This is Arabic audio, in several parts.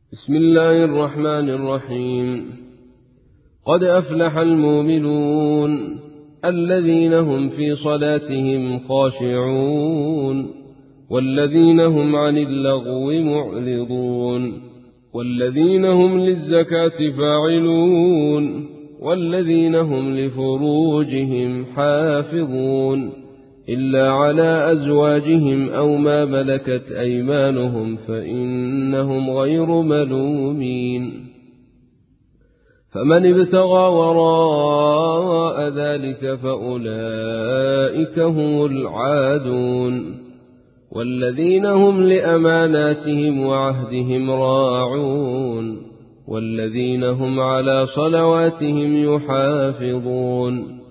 بسم الله الرحمن الرحيم. قد أفلح المؤمنون الذين هم في صلاتهم خاشعون والذين هم عن اللغو معرضون والذين هم للزكاة فاعلون والذين هم لفروجهم حافظون إلا على أزواجهم أو ما ملكت أيمانهم فإنهم غير ملومين. فمن ابتغى وراء ذلك فأولئك هم العادون والذين هم لأماناتهم وعهدهم راعون والذين هم على صلواتهم يحافظون.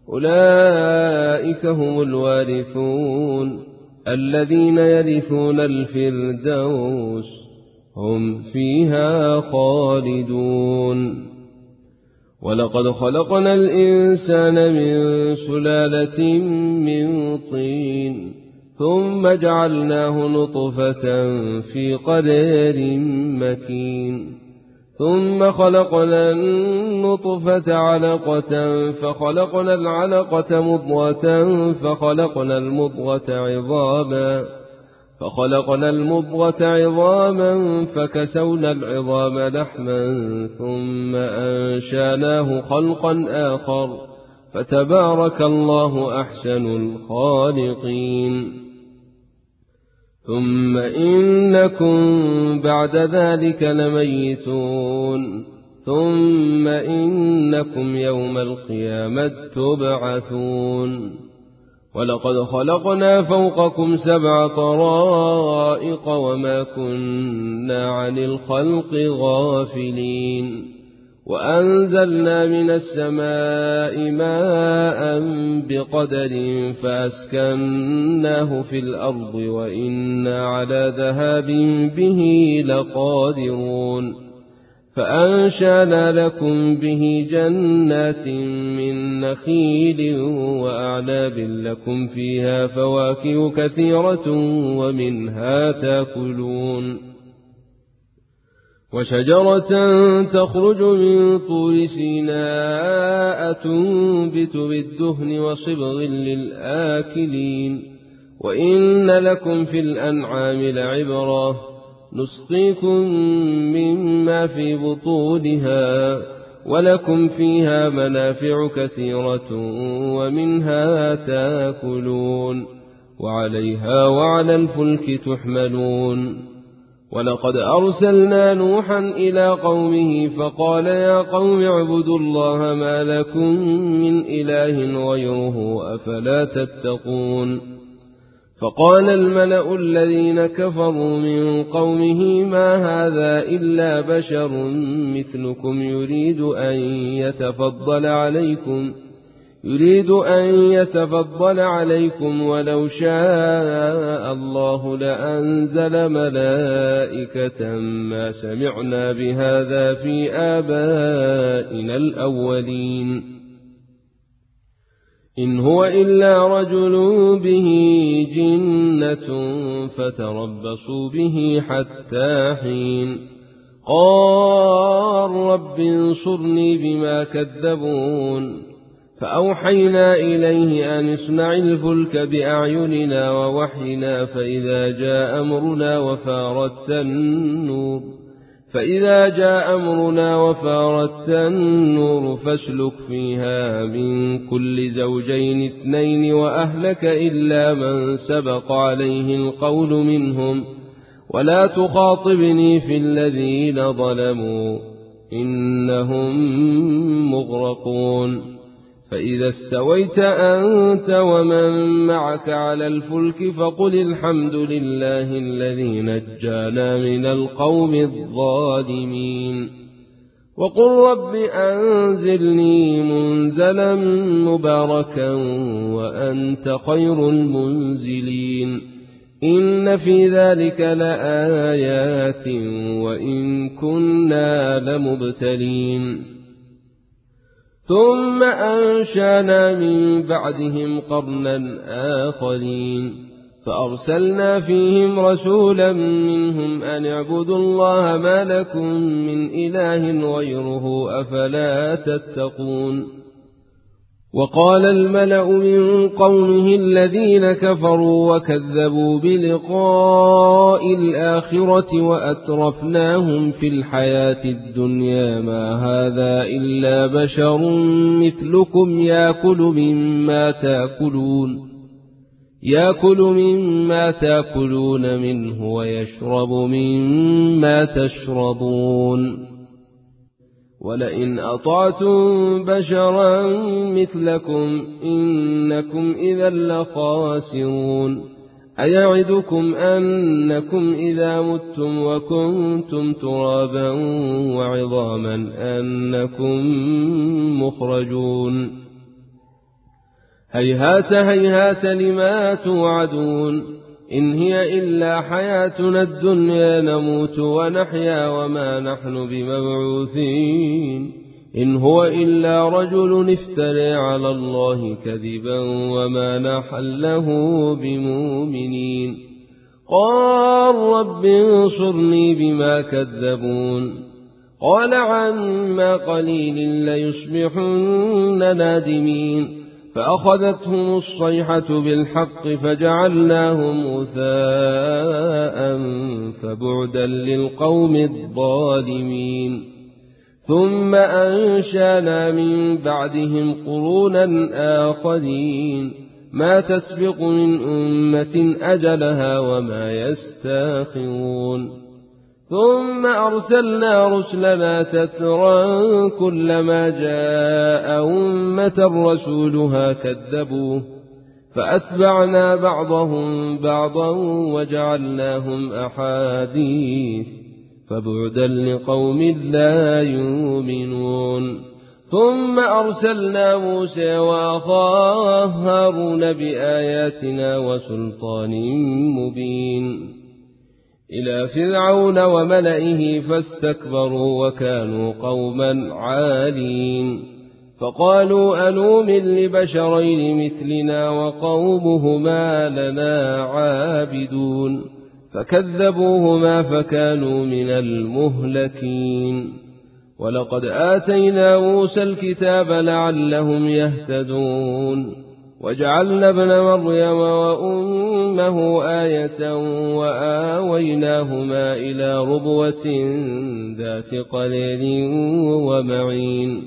أولئك هم الوارثون الذين يرثون الفردوس هم فيها خالدون. ولقد خلقنا الإنسان من سلالة من طين ثم جعلناه نطفة في قدر مكين ثم خلقنا النطفة علقة فخلقنا العلقة مضغة فخلقنا المضغة عظاما فكسونا العظام لحما ثم أنشأناه خلقا آخر فتبارك الله أحسن الخالقين. ثم إنكم بعد ذلك لميتون ثم إنكم يوم القيامة تبعثون. ولقد خلقنا فوقكم 7 طرائق وما كنا عن الخلق غافلين وأنزلنا من السماء ماء بقدر فأسكناه في الأرض وإنا على ذهاب به لقادرون. فأنشأنا لكم به جنات من نخيل وأعناب لكم فيها فواكه كثيرة ومنها تأكلون. وشجرة تخرج من طور سيناء تنبت بالدهن وصبغ للآكلين. وإن لكم في الأنعام لعبرة نسقيكم مما في بطونها ولكم فيها منافع كثيرة ومنها تأكلون وعليها وعلى الفلك تحملون. ولقد أرسلنا نوحا إلى قومه فقال يا قوم اعبدوا الله ما لكم من إله غيره أفلا تتقون. فقال الملأ الذين كفروا من قومه ما هذا إلا بشر مثلكم يريد أن يتفضل عليكم ولو شاء الله لأنزل ملائكة ما سمعنا بهذا في آبائنا الأولين إن هو إلا رجل به جنة فتربصوا به حتى حين. قال رب انصرني بما كذبون. فأوحينا إليه أن اصنع الفلك بأعيننا ووحينا فإذا جاء أمرنا وفارت النور فاسلك فيها من كل زوجين 2 وأهلك إلا من سبق عليه القول منهم ولا تخاطبني في الذين ظلموا إنهم مغرقون. فإذا استويت أنت ومن معك على الفلك فقل الحمد لله الذي نجانا من القوم الظالمين. وقل رب أنزلني منزلا مباركا وأنت خير المنزلين. إن في ذلك لآيات وإن كنا لمبتلين. ثم أنشأنا من بعدهم قرنا آخرين فأرسلنا فيهم رسولا منهم أن اعبدوا الله ما لكم من إله غيره أفلا تتقون. وقال الملأ من قومه الذين كفروا وكذبوا بلقاء الآخرة وأترفناهم في الحياة الدنيا ما هذا إلا بشر مثلكم يأكل مما تأكلون منه ويشرب مما تشربون ولئن أطعتم بشرا مثلكم إنكم إذا لخاسرون. أيعدكم أنكم إذا متم وكنتم ترابا وعظاما أنكم مخرجون. هيهات هيهات لما توعدون إن هي إلا حياتنا الدنيا نموت ونحيا وما نحن بمبعوثين إن هو إلا رجل افترى على الله كذبا وما نحن له بمؤمنين. قال رب انصرني بما كذبون قال عما قليل ليصبحن نادمين. فأخذتهم الصيحة بالحق فجعلناهم غثاء فبعدا للقوم الظالمين. ثم أنشأنا من بعدهم قرونا آخرين ما تسبق من أمة أجلها وما يستاخرون. ثم أرسلنا رسلنا تترى كلما جاء أمة رسولها كذبوه فأتبعنا بعضهم بعضا وجعلناهم أحاديث فبعدا لقوم لا يؤمنون. ثم أرسلنا موسى وأخاه هارون بآياتنا وسلطان مبين إلى فرعون وملئه فاستكبروا وكانوا قوما عالين. فقالوا أنؤمن لبشرين مثلنا وقومهما لنا عابدون فكذبوهما فكانوا من المهلكين. ولقد آتينا موسى الكتاب لعلهم يهتدون وجعلنا ابن مريم وأمه آية وآويناهما إلى ربوة ذات قرار ومعين.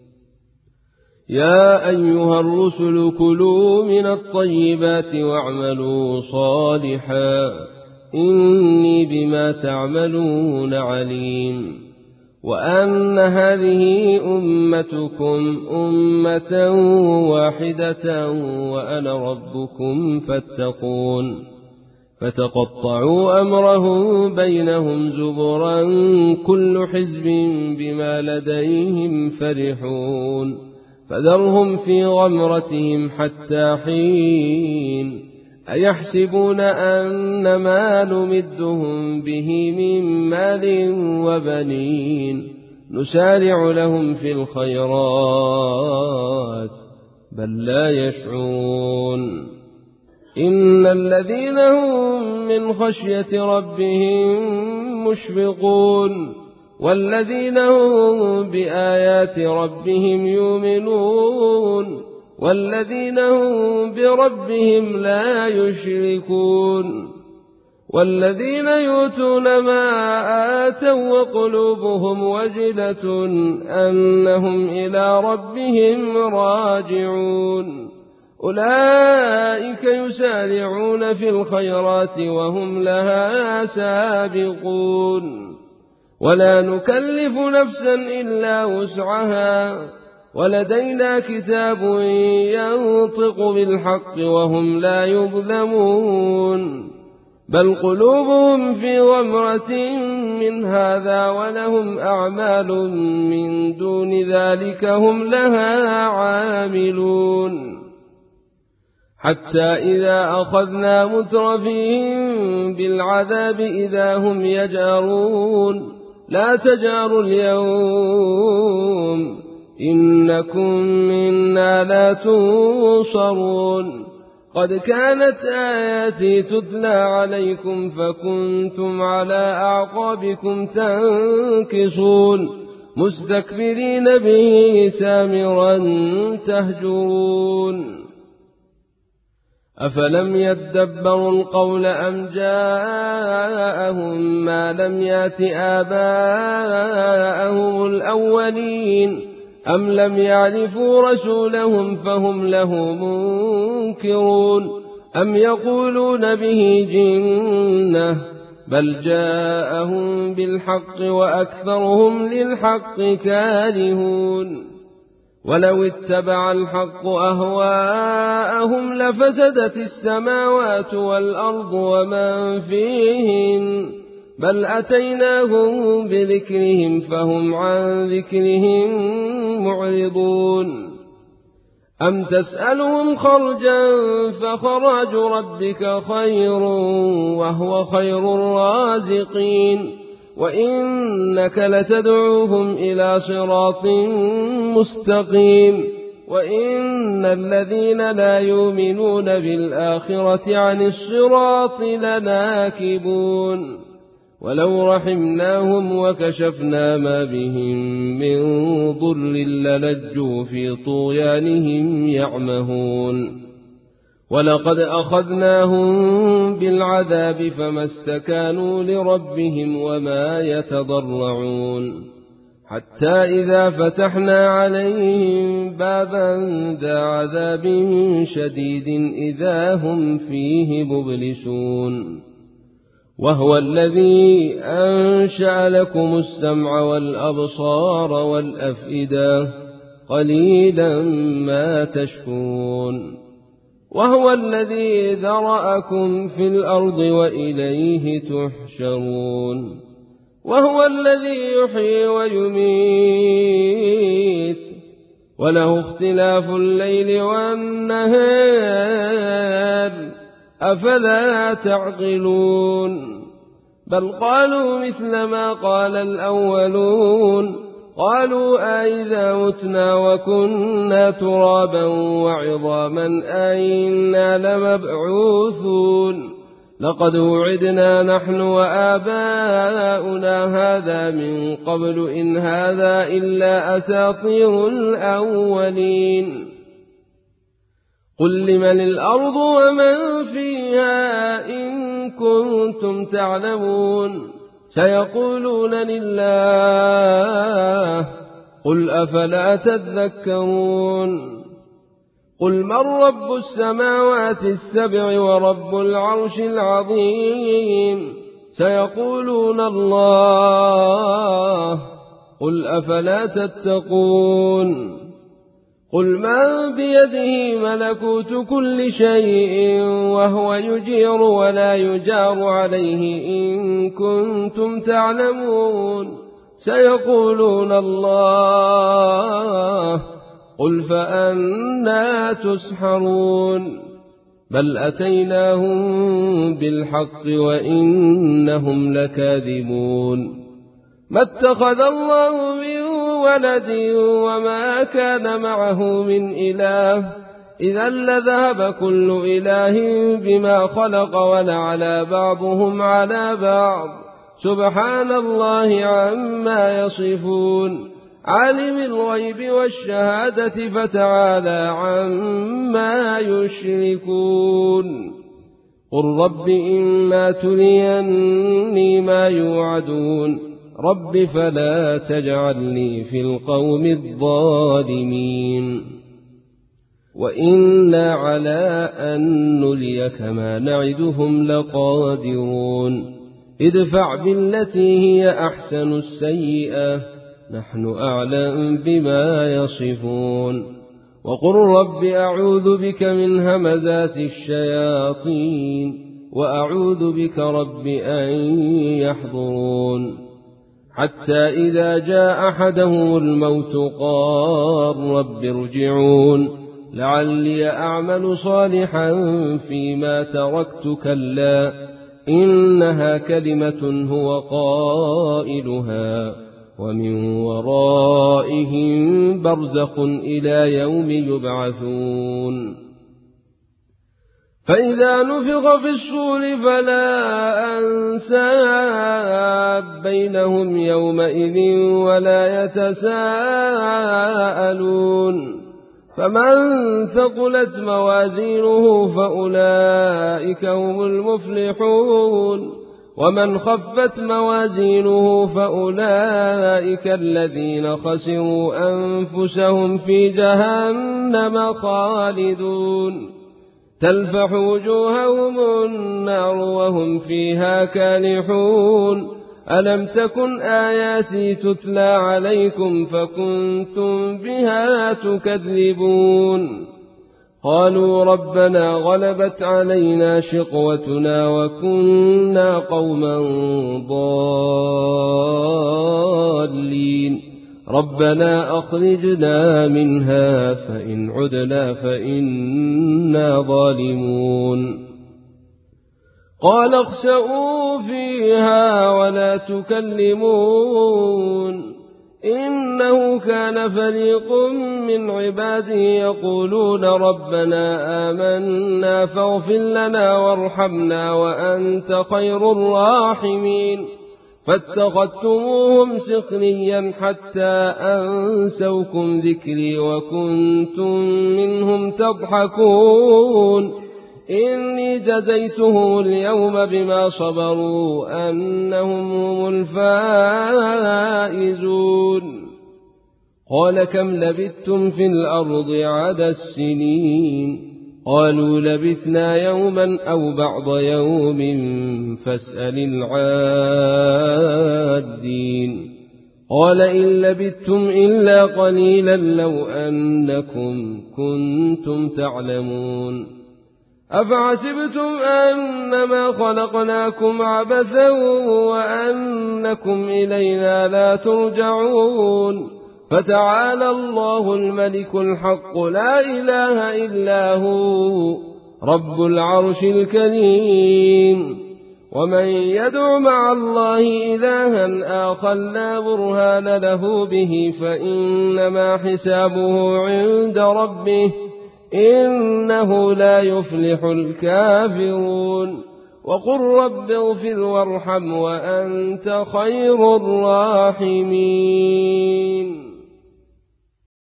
يا أيها الرسل كلوا من الطيبات واعملوا صالحا إني بما تعملون عليم. وأن هذه أمتكم أمة واحدة وأنا ربكم فاتقون. فتقطعوا أمرهم بينهم زبرا كل حزب بما لديهم فرحون. فذرهم في غمرتهم حتى حين. أيحسبون أن ما نمدهم به من مال وبنين نسارع لهم في الخيرات بل لا يشعرون. إن الذين هم من خشية ربهم مشفقون والذين هم بآيات ربهم يؤمنون والذين هم بربهم لا يشركون والذين يؤتون ما آتوا وقلوبهم وجلة أنهم إلى ربهم راجعون أولئك يسارعون في الخيرات وهم لها سابقون. ولا نكلف نفسا إلا وسعها ولدينا كتاب ينطق بالحق وهم لا يظلمون. بل قلوبهم في غمرة من هذا ولهم أعمال من دون ذلك هم لها عاملون. حتى إذا أخذنا مترفيهم بالعذاب إذا هم يجأرون لا تجأروا اليوم إنكم منا لا تنصرون. قد كانت آياتي تتلى عليكم فكنتم على أعقابكم تنكصون مستكبرين به سامرا تهجرون أفلم يدبروا القول أم جاءهم ما لم يأت آباءهم الأولين أم لم يعرفوا رسولهم فهم له منكرون أم يقولون به جنة بل جاءهم بالحق وأكثرهم للحق كارهون ولو اتبع الحق أهواءهم لفسدت السماوات والأرض ومن فيهن بل أتيناهم بذكرهم فهم عن ذكرهم معرضون أم تسألهم خرجا فخراج ربك خير وهو خير الرازقين وإنك لتدعوهم إلى صراط مستقيم وإن الذين لا يؤمنون بالآخرة عن الصراط لناكبون ولو رحمناهم وكشفنا ما بهم من ضر للجوا في طغيانهم يعمهون ولقد أخذناهم بالعذاب فما استكانوا لربهم وما يتضرعون حتى إذا فتحنا عليهم بابا ذا عذاب شديد إذا هم فيه مبلسون وهو الذي أنشأ لكم السمع والأبصار والأفئدة قليلا ما تشكرون وهو الذي ذرأكم في الأرض وإليه تحشرون وهو الذي يحيي ويميت وله اختلاف الليل والنهار أفلا تعقلون بل قالوا مثل ما قال الأولون قالوا أئذا متنا وكنا ترابا وعظاما أئنا لمبعوثون لقد وعدنا نحن وآباؤنا هذا من قبل إن هذا إلا أساطير الأولين قل لمن الأرض ومن فيها إن كنتم تعلمون سيقولون لله قل أفلا تذكرون قل من رب السماوات السبع ورب العرش العظيم سيقولون الله قل أفلا تتقون قل من بيده ملكوت كل شيء وهو يجير ولا يجار عليه إن كنتم تعلمون سيقولون الله قل فأنى تسحرون بل أتيناهم بالحق وإنهم لكاذبون ما اتخذ الله من ولد وما كان معه من إله إذا لذهب كل إله بما خلق ولعلى بعضهم على بعض سبحان الله عما يصفون عالم الغيب والشهادة فتعالى عما يشركون قل رب إما تريني ما يوعدون رب فلا تجعلني في القوم الظالمين وإنا على أن نريك ما نعدهم لقادرون ادفع بالتي هي أحسن السيئة نحن أعلم بما يصفون وقل رب أعوذ بك من همزات الشياطين وأعوذ بك رب أن يحضرون حتى إذا جاء أحدهم الموت قال رب ارجعون لعلي أعمل صالحا فيما تركت كلا إنها كلمة هو قائلها ومن ورائهم برزخ إلى يوم يبعثون فإذا نفخ في الصور فلا أنساب بينهم يومئذ ولا يتساءلون فمن ثقلت موازينه فأولئك هم المفلحون ومن خفت موازينه فأولئك الذين خسروا أنفسهم في جهنم خالدون تلفح وجوههم النار وهم فيها كالحون ألم تكن آياتي تتلى عليكم فكنتم بها تكذبون قالوا ربنا غلبت علينا شقوتنا وكنا قوما ضالين ربنا أخرجنا منها فإن عدنا فإنا ظالمون قال اخسئوا فيها ولا تكلمون إنه كان فريق من عباده يقولون ربنا آمنا فاغفر لنا وارحمنا وأنت خير الراحمين فاتخذتموهم سخريا حتى أنسوكم ذكري وكنتم منهم تضحكون إني جزيتهم اليوم بما صبروا أنهم هم الفائزون قال كم لبثتم في الأرض عدد السنين قالوا لبثنا يوما أو بعض يوم فاسأل العادين قال إن لبثتم إلا قليلا لو أنكم كنتم تعلمون أفحسبتم أنما خلقناكم عبثا وأنكم إلينا لا ترجعون فتعالى الله الملك الحق لا إله إلا هو رب العرش الكريم ومن يدع مع الله إلها آخر لا برهان له به فإنما حسابه عند ربه إنه لا يفلح الكافرون وقل رب اغفر وارحم وأنت خير الراحمين